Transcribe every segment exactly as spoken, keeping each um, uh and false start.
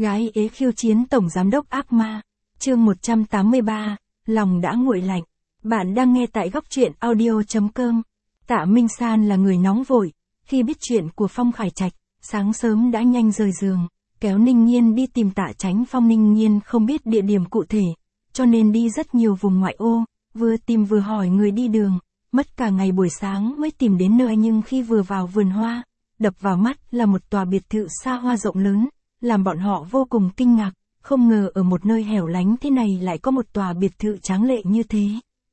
Gái ế khiêu chiến tổng giám đốc ác ma. Chương một trăm tám mươi ba, lòng đã nguội lạnh. Bạn đang nghe tại góc truyện audio chấm com. Tạ Minh San là người nóng vội, khi biết chuyện của Phong Khải Trạch, sáng sớm đã nhanh rời giường, kéo Ninh Nhiên đi tìm Tạ Chánh Phong. Ninh Nhiên không biết địa điểm cụ thể, cho nên đi rất nhiều vùng ngoại ô, vừa tìm vừa hỏi người đi đường, mất cả ngày buổi sáng mới tìm đến nơi. Nhưng khi vừa vào vườn hoa, đập vào mắt là một tòa biệt thự xa hoa rộng lớn, làm bọn họ vô cùng kinh ngạc, không ngờ ở một nơi hẻo lánh thế này lại có một tòa biệt thự tráng lệ như thế.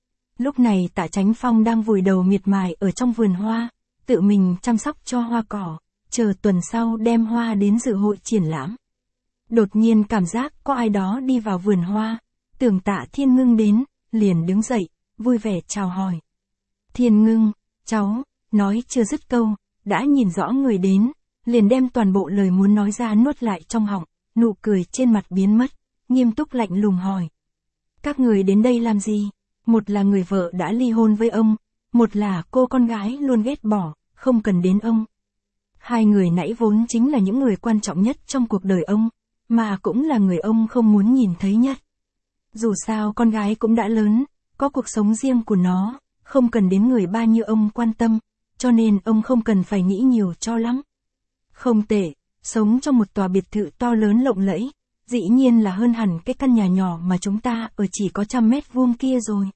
Lúc này Tạ Chánh Phong đang vùi đầu miệt mài ở trong vườn hoa, tự mình chăm sóc cho hoa cỏ, chờ tuần sau đem hoa đến dự hội triển lãm. Đột nhiên cảm giác có ai đó đi vào vườn hoa, tưởng Tạ Thiên Ngưng đến, liền đứng dậy, vui vẻ chào hỏi. Thiên Ngưng, cháu, nói chưa dứt câu, đã nhìn rõ người đến, liền đem toàn bộ lời muốn nói ra nuốt lại trong họng, nụ cười trên mặt biến mất, nghiêm túc lạnh lùng hỏi. Các người đến đây làm gì? Một là người vợ đã ly hôn với ông, một là cô con gái luôn ghét bỏ, không cần đến ông. Hai người nãy vốn chính là những người quan trọng nhất trong cuộc đời ông, mà cũng là người ông không muốn nhìn thấy nhất. Dù sao con gái cũng đã lớn, có cuộc sống riêng của nó, không cần đến người ba như ông quan tâm, cho nên ông không cần phải nghĩ nhiều cho lắm. Không tệ, sống trong một tòa biệt thự to lớn lộng lẫy, dĩ nhiên là hơn hẳn cái căn nhà nhỏ mà chúng ta ở chỉ có trăm mét vuông kia rồi.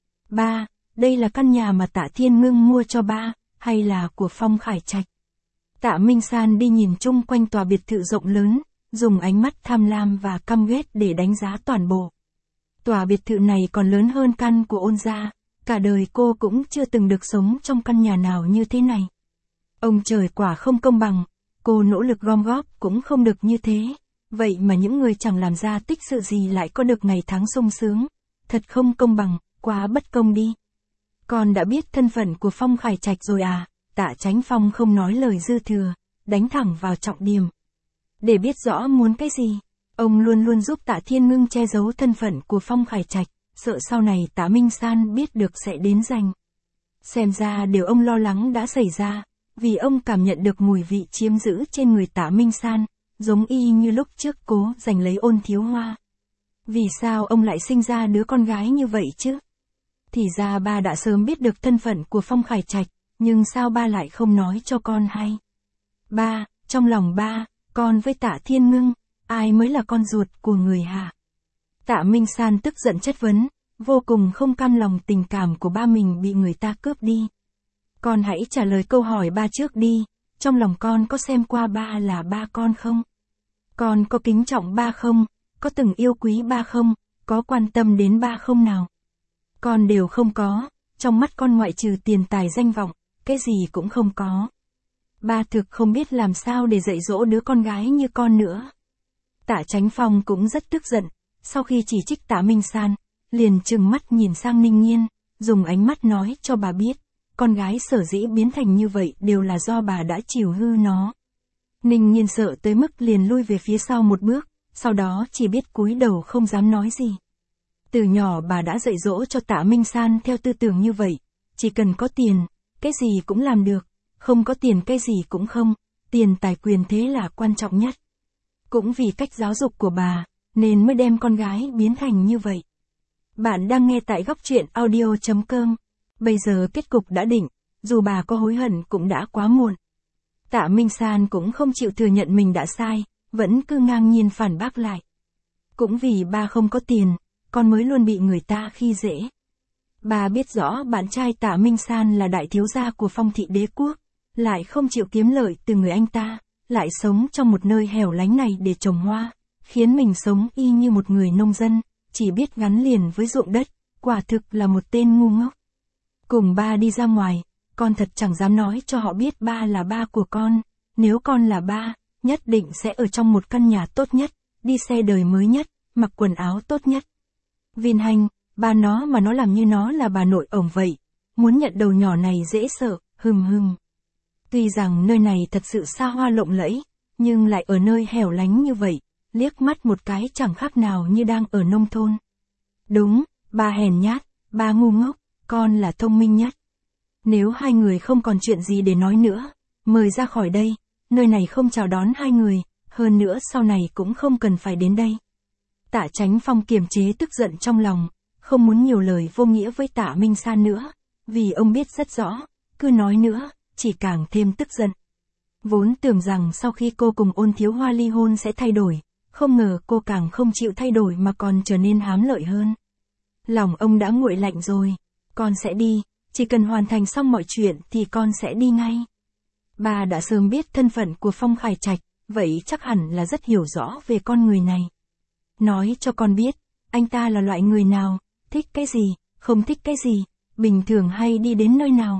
Ba, đây là căn nhà mà Tạ Thiên Ngưng mua cho ba, hay là của Phong Khải Trạch? Tạ Minh San đi nhìn chung quanh tòa biệt thự rộng lớn, dùng ánh mắt tham lam và căm ghét để đánh giá toàn bộ. Tòa biệt thự này còn lớn hơn căn của Ôn gia, cả đời cô cũng chưa từng được sống trong căn nhà nào như thế này. Ông trời quả không công bằng, cô nỗ lực gom góp cũng không được như thế, vậy mà những người chẳng làm ra tích sự gì lại có được ngày tháng sung sướng. Thật không công bằng, quá bất công đi. Con đã biết thân phận của Phong Khải Trạch rồi à? Tạ Chánh Phong không nói lời dư thừa, đánh thẳng vào trọng điểm. Để biết rõ muốn cái gì, ông luôn luôn giúp Tạ Thiên Ngưng che giấu thân phận của Phong Khải Trạch, sợ sau này Tạ Minh San biết được sẽ đến giành. Xem ra điều ông lo lắng đã xảy ra, vì ông cảm nhận được mùi vị chiếm giữ trên người Tạ Minh San, giống y như lúc trước cố giành lấy Ôn Thiếu Hoa. Vì sao ông lại sinh ra đứa con gái như vậy chứ? Thì ra ba đã sớm biết được thân phận của Phong Khải Trạch, nhưng sao ba lại không nói cho con hay? Ba, trong lòng ba, con với Tạ Thiên Ngưng, ai mới là con ruột của người hả? Tạ Minh San tức giận chất vấn, vô cùng không cam lòng tình cảm của ba mình bị người ta cướp đi. Con hãy trả lời câu hỏi ba trước đi, trong lòng con có xem qua ba là ba con không? Con có kính trọng ba không? Có từng yêu quý ba không? Có quan tâm đến ba không nào? Con đều không có, trong mắt con ngoại trừ tiền tài danh vọng, cái gì cũng không có. Ba thực không biết làm sao để dạy dỗ đứa con gái như con nữa. Tạ Chánh Phong cũng rất tức giận, sau khi chỉ trích Tạ Minh San, liền trừng mắt nhìn sang Ninh Nhiên, dùng ánh mắt nói cho bà biết, con gái sở dĩ biến thành như vậy đều là do bà đã chiều hư nó. Ninh Nhiên sợ tới mức liền lui về phía sau một bước, sau đó chỉ biết cúi đầu không dám nói gì. Từ nhỏ bà đã dạy dỗ cho Tạ Minh San theo tư tưởng như vậy, chỉ cần có tiền, cái gì cũng làm được, không có tiền cái gì cũng không, tiền tài quyền thế là quan trọng nhất. Cũng vì cách giáo dục của bà, nên mới đem con gái biến thành như vậy. Bạn đang nghe tại góc truyện audio chấm com. Bây giờ kết cục đã định, dù bà có hối hận cũng đã quá muộn. Tạ Minh San cũng không chịu thừa nhận mình đã sai, vẫn cứ ngang nhiên phản bác lại. Cũng vì ba không có tiền, con mới luôn bị người ta khi dễ. Bà biết rõ bạn trai Tạ Minh San là đại thiếu gia của Phong thị đế quốc, lại không chịu kiếm lợi từ người anh ta, lại sống trong một nơi hẻo lánh này để trồng hoa, khiến mình sống y như một người nông dân, chỉ biết gắn liền với ruộng đất, quả thực là một tên ngu ngốc. Cùng ba đi ra ngoài, con thật chẳng dám nói cho họ biết ba là ba của con, nếu con là ba, nhất định sẽ ở trong một căn nhà tốt nhất, đi xe đời mới nhất, mặc quần áo tốt nhất. Vin Hành, ba nó mà nó làm như nó là bà nội ổng vậy, muốn nhận đầu nhỏ này dễ sợ, hừm hừm. Tuy rằng nơi này thật sự xa hoa lộng lẫy, nhưng lại ở nơi hẻo lánh như vậy, liếc mắt một cái chẳng khác nào như đang ở nông thôn. Đúng, ba hèn nhát, ba ngu ngốc, con là thông minh nhất. Nếu hai người không còn chuyện gì để nói nữa, mời ra khỏi đây, nơi này không chào đón hai người, hơn nữa sau này cũng không cần phải đến đây. Tạ Chánh Phong kiềm chế tức giận trong lòng, không muốn nhiều lời vô nghĩa với Tạ Minh San nữa, vì ông biết rất rõ, cứ nói nữa, chỉ càng thêm tức giận. Vốn tưởng rằng sau khi cô cùng Ôn Thiếu Hoa ly hôn sẽ thay đổi, không ngờ cô càng không chịu thay đổi mà còn trở nên hám lợi hơn. Lòng ông đã nguội lạnh rồi, con sẽ đi, chỉ cần hoàn thành xong mọi chuyện thì con sẽ đi ngay. Bà đã sớm biết thân phận của Phong Khải Trạch, vậy chắc hẳn là rất hiểu rõ về con người này. Nói cho con biết, anh ta là loại người nào, thích cái gì, không thích cái gì, bình thường hay đi đến nơi nào.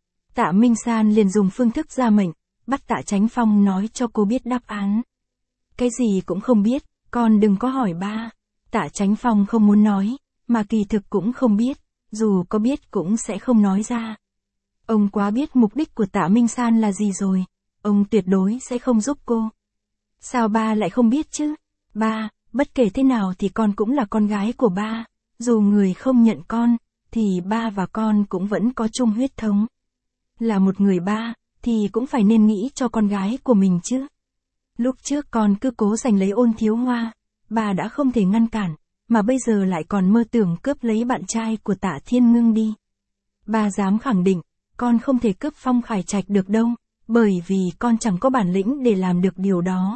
Tạ Minh San liền dùng phương thức ra mệnh, bắt Tạ Chánh Phong nói cho cô biết đáp án. Cái gì cũng không biết, con đừng có hỏi ba. Tạ Chánh Phong không muốn nói, mà kỳ thực cũng không biết, dù có biết cũng sẽ không nói ra. Ông quá biết mục đích của Tạ Minh San là gì rồi, ông tuyệt đối sẽ không giúp cô. Sao ba lại không biết chứ? Ba, bất kể thế nào thì con cũng là con gái của ba, dù người không nhận con, thì ba và con cũng vẫn có chung huyết thống. Là một người ba, thì cũng phải nên nghĩ cho con gái của mình chứ. Lúc trước con cứ cố giành lấy Ôn Thiếu Hoa, bà đã không thể ngăn cản, mà bây giờ lại còn mơ tưởng cướp lấy bạn trai của Tạ Thiên Ngưng đi. Bà dám khẳng định, con không thể cướp Phong Khải Trạch được đâu, bởi vì con chẳng có bản lĩnh để làm được điều đó.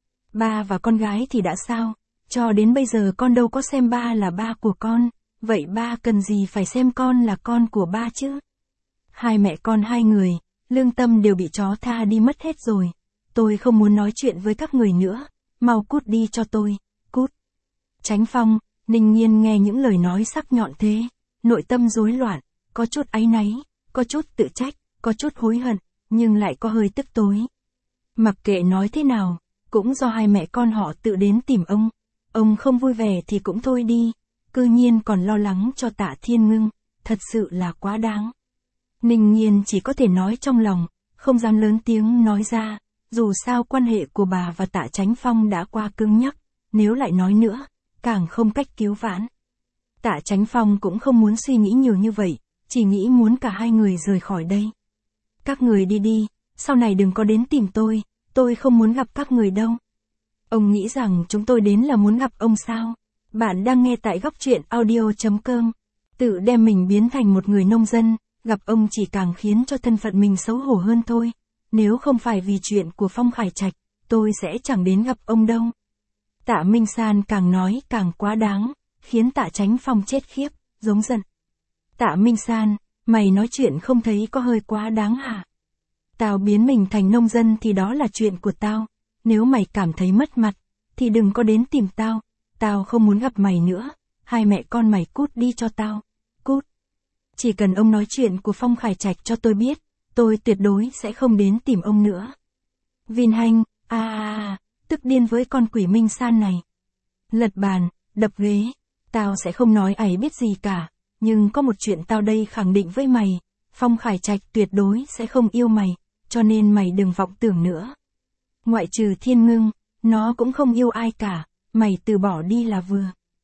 Ba và con gái thì đã sao, cho đến bây giờ con đâu có xem ba là ba của con, vậy ba cần gì phải xem con là con của ba chứ? Hai mẹ con hai người, lương tâm đều bị chó tha đi mất hết rồi. Tôi không muốn nói chuyện với các người nữa, mau cút đi cho tôi, cút. Chánh Phong, Ninh Nhiên nghe những lời nói sắc nhọn thế, nội tâm rối loạn, có chút áy náy, có chút tự trách, có chút hối hận, nhưng lại có hơi tức tối. Mặc kệ nói thế nào, cũng do hai mẹ con họ tự đến tìm ông, ông không vui vẻ thì cũng thôi đi, cư nhiên còn lo lắng cho Tạ Thiên Ngưng, thật sự là quá đáng. Ninh Nhiên chỉ có thể nói trong lòng, không dám lớn tiếng nói ra, dù sao quan hệ của bà và Tạ Chánh Phong đã qua cứng nhắc, nếu lại nói nữa, càng không cách cứu vãn. Tạ Chánh Phong cũng không muốn suy nghĩ nhiều như vậy, chỉ nghĩ muốn cả hai người rời khỏi đây. Các người đi đi, sau này đừng có đến tìm tôi, tôi không muốn gặp các người đâu. Ông nghĩ rằng chúng tôi đến là muốn gặp ông sao? Bạn đang nghe tại góc truyện audio chấm com. Tự đem mình biến thành một người nông dân, gặp ông chỉ càng khiến cho thân phận mình xấu hổ hơn thôi. Nếu không phải vì chuyện của Phong Khải Trạch, tôi sẽ chẳng đến gặp ông đâu. Tạ Minh San càng nói càng quá đáng, khiến Tạ Chánh Phong chết khiếp, giống giận. Tạ Minh San, mày nói chuyện không thấy có hơi quá đáng hả? Tao biến mình thành nông dân thì đó là chuyện của tao, nếu mày cảm thấy mất mặt, thì đừng có đến tìm tao, tao không muốn gặp mày nữa, hai mẹ con mày cút đi cho tao, cút. Chỉ cần ông nói chuyện của Phong Khải Trạch cho tôi biết, tôi tuyệt đối sẽ không đến tìm ông nữa. Vin Hanh, a a a, tức điên với con quỷ Minh San này. Lật bàn, đập ghế, tao sẽ không nói ấy biết gì cả, nhưng có một chuyện tao đây khẳng định với mày, Phong Khải Trạch tuyệt đối sẽ không yêu mày, cho nên mày đừng vọng tưởng nữa. Ngoại trừ Thiên Ngưng, nó cũng không yêu ai cả, mày từ bỏ đi là vừa.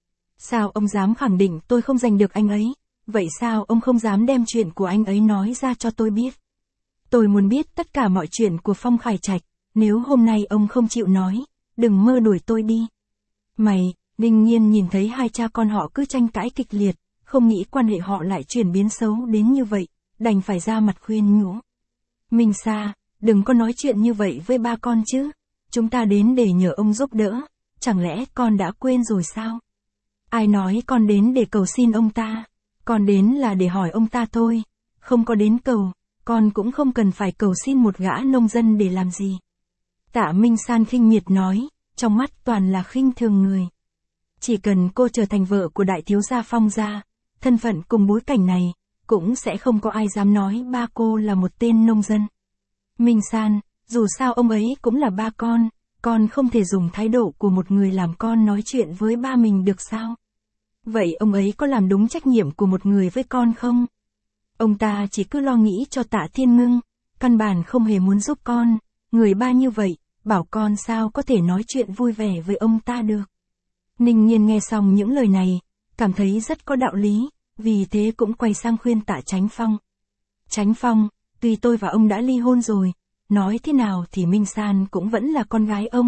Sao ông dám khẳng định tôi không giành được anh ấy, vậy sao ông không dám đem chuyện của anh ấy nói ra cho tôi biết? Tôi muốn biết tất cả mọi chuyện của Phong Khải Trạch, nếu hôm nay ông không chịu nói, đừng mơ đuổi tôi đi. Mày, Ninh Nhiên nhìn thấy hai cha con họ cứ tranh cãi kịch liệt, không nghĩ quan hệ họ lại chuyển biến xấu đến như vậy, đành phải ra mặt khuyên nhủ. Minh Sa, đừng có nói chuyện như vậy với ba con chứ, chúng ta đến để nhờ ông giúp đỡ, chẳng lẽ con đã quên rồi sao? Ai nói con đến để cầu xin ông ta, con đến là để hỏi ông ta thôi, không có đến cầu, con cũng không cần phải cầu xin một gã nông dân để làm gì. Tạ Minh San khinh miệt nói, trong mắt toàn là khinh thường người. Chỉ cần cô trở thành vợ của đại thiếu gia Phong gia, thân phận cùng bối cảnh này, cũng sẽ không có ai dám nói ba cô là một tên nông dân. Minh San, dù sao ông ấy cũng là ba con, con không thể dùng thái độ của một người làm con nói chuyện với ba mình được sao? Vậy ông ấy có làm đúng trách nhiệm của một người với con không? Ông ta chỉ cứ lo nghĩ cho Tạ Thiên Ngưng, căn bản không hề muốn giúp con, người ba như vậy, bảo con sao có thể nói chuyện vui vẻ với ông ta được. Ninh Nhiên nghe xong những lời này, cảm thấy rất có đạo lý, vì thế cũng quay sang khuyên Tạ Chánh Phong. Chánh Phong, tuy tôi và ông đã ly hôn rồi, nói thế nào thì Minh San cũng vẫn là con gái ông,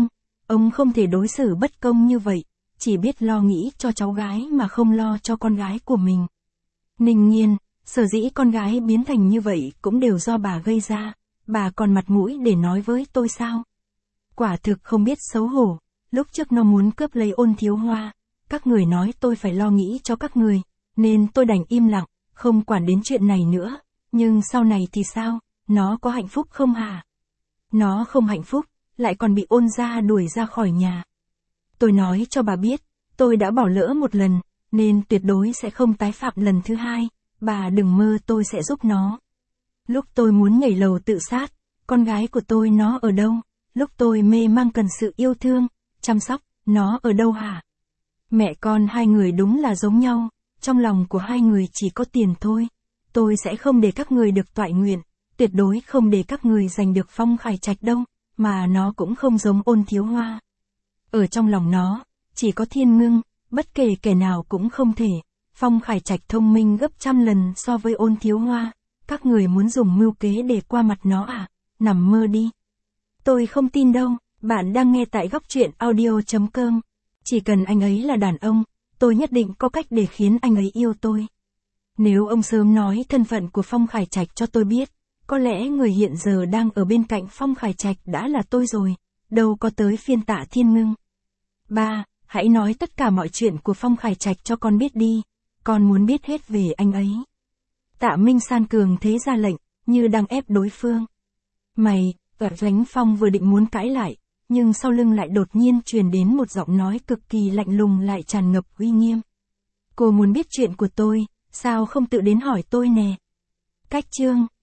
Ông không thể đối xử bất công như vậy, chỉ biết lo nghĩ cho cháu gái mà không lo cho con gái của mình. Ninh Nhiên, sở dĩ con gái biến thành như vậy cũng đều do bà gây ra, bà còn mặt mũi để nói với tôi sao? Quả thực không biết xấu hổ, lúc trước nó muốn cướp lấy Ôn Thiếu Hoa, các người nói tôi phải lo nghĩ cho các người, nên tôi đành im lặng, không quản đến chuyện này nữa, nhưng sau này thì sao, nó có hạnh phúc không hả? Nó không hạnh phúc, lại còn bị Ôn gia đuổi ra khỏi nhà. Tôi nói cho bà biết, tôi đã bỏ lỡ một lần, nên tuyệt đối sẽ không tái phạm lần thứ hai, bà đừng mơ tôi sẽ giúp nó. Lúc tôi muốn nhảy lầu tự sát, con gái của tôi nó ở đâu? Lúc tôi mê mang cần sự yêu thương, chăm sóc, nó ở đâu hả? Mẹ con hai người đúng là giống nhau, trong lòng của hai người chỉ có tiền thôi. Tôi sẽ không để các người được toại nguyện, tuyệt đối không để các người giành được Phong Khải Trạch đâu, mà nó cũng không giống Ôn Thiếu Hoa. Ở trong lòng nó, chỉ có Thiên Ngưng, bất kể kẻ nào cũng không thể. Phong Khải Trạch thông minh gấp trăm lần so với Ôn Thiếu Hoa, các người muốn dùng mưu kế để qua mặt nó à? Nằm mơ đi. Tôi không tin đâu, bạn đang nghe tại góc truyện audio chấm com. Chỉ cần anh ấy là đàn ông, tôi nhất định có cách để khiến anh ấy yêu tôi. Nếu ông sớm nói thân phận của Phong Khải Trạch cho tôi biết, có lẽ người hiện giờ đang ở bên cạnh Phong Khải Trạch đã là tôi rồi, đâu có tới phiên Tạ Thiên Ngưng. Ba, hãy nói tất cả mọi chuyện của Phong Khải Trạch cho con biết đi, con muốn biết hết về anh ấy. Tạ Minh San cường thế ra lệnh, như đang ép đối phương. Mày, Doanh Phong vừa định muốn cãi lại, nhưng sau lưng lại đột nhiên truyền đến một giọng nói cực kỳ lạnh lùng lại tràn ngập uy nghiêm. Cô muốn biết chuyện của tôi, sao không tự đến hỏi tôi nè? Cách chương